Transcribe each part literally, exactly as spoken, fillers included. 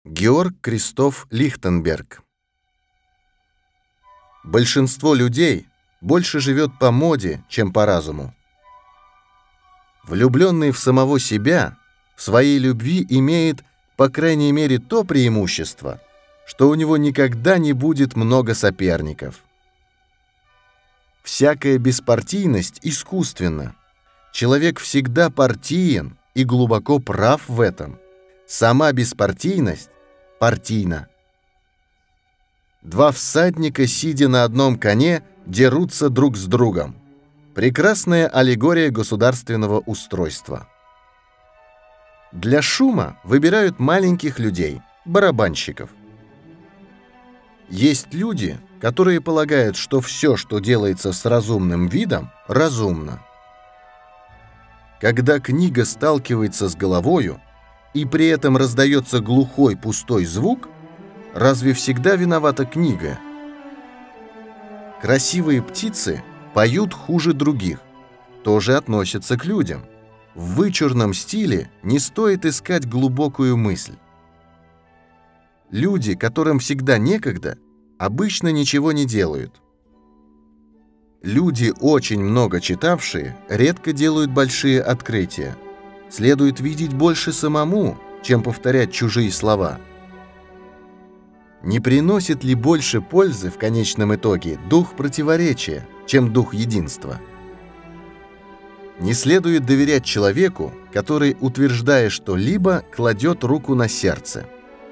Георг Кристоф Лихтенберг. Большинство людей больше живет по моде, чем по разуму. Влюбленный в самого себя, в своей любви имеет, по крайней мере, то преимущество, что у него никогда не будет много соперников. Всякая беспартийность искусственна. Человек всегда партиен и глубоко прав в этом. Сама беспартийность партийна. Два всадника, сидя на одном коне, дерутся друг с другом. Прекрасная аллегория государственного устройства. Для шума выбирают маленьких людей, барабанщиков. Есть люди, которые полагают, что все, что делается с разумным видом, разумно. Когда книга сталкивается с головою, и при этом раздается глухой пустой звук, разве всегда виновата книга? Красивые птицы поют хуже других, тоже относятся к людям. В вычурном стиле не стоит искать глубокую мысль. Люди, которым всегда некогда, обычно ничего не делают. Люди, очень много читавшие, редко делают большие открытия. Следует видеть больше самому, чем повторять чужие слова. Не приносит ли больше пользы в конечном итоге дух противоречия, чем дух единства? Не следует доверять человеку, который, утверждая что-либо, кладет руку на сердце.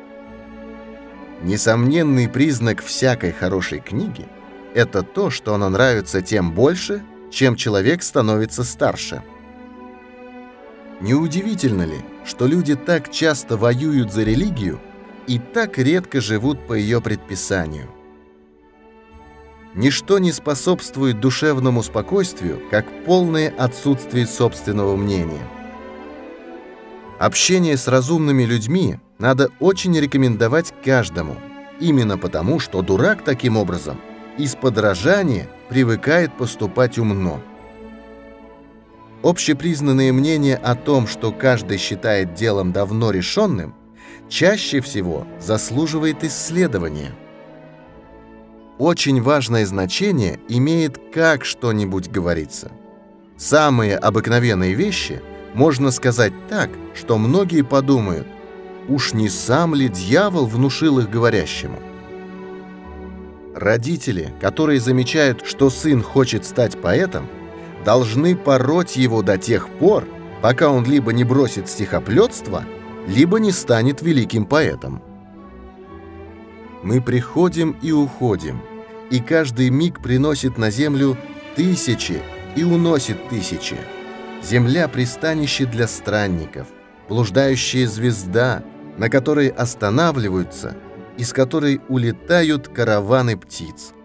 Несомненный признак всякой хорошей книги – это то, что она нравится тем больше, чем человек становится старше. Неудивительно ли, что люди так часто воюют за религию и так редко живут по ее предписанию? Ничто не способствует душевному спокойствию, как полное отсутствие собственного мнения. Общение с разумными людьми надо очень рекомендовать каждому, именно потому, что дурак таким образом из подражания привыкает поступать умно. Общепризнанное мнение о том, что каждый считает делом давно решенным, чаще всего заслуживает исследования. Очень важное значение имеет, как что-нибудь говорится. Самые обыкновенные вещи можно сказать так, что многие подумают, уж не сам ли дьявол внушил их говорящему? Родители, которые замечают, что сын хочет стать поэтом, должны пороть его до тех пор, пока он либо не бросит стихоплетство, либо не станет великим поэтом. Мы приходим и уходим, и каждый миг приносит на землю тысячи и уносит тысячи. Земля — пристанище для странников, блуждающая звезда, на которой останавливаются, из которой улетают караваны птиц.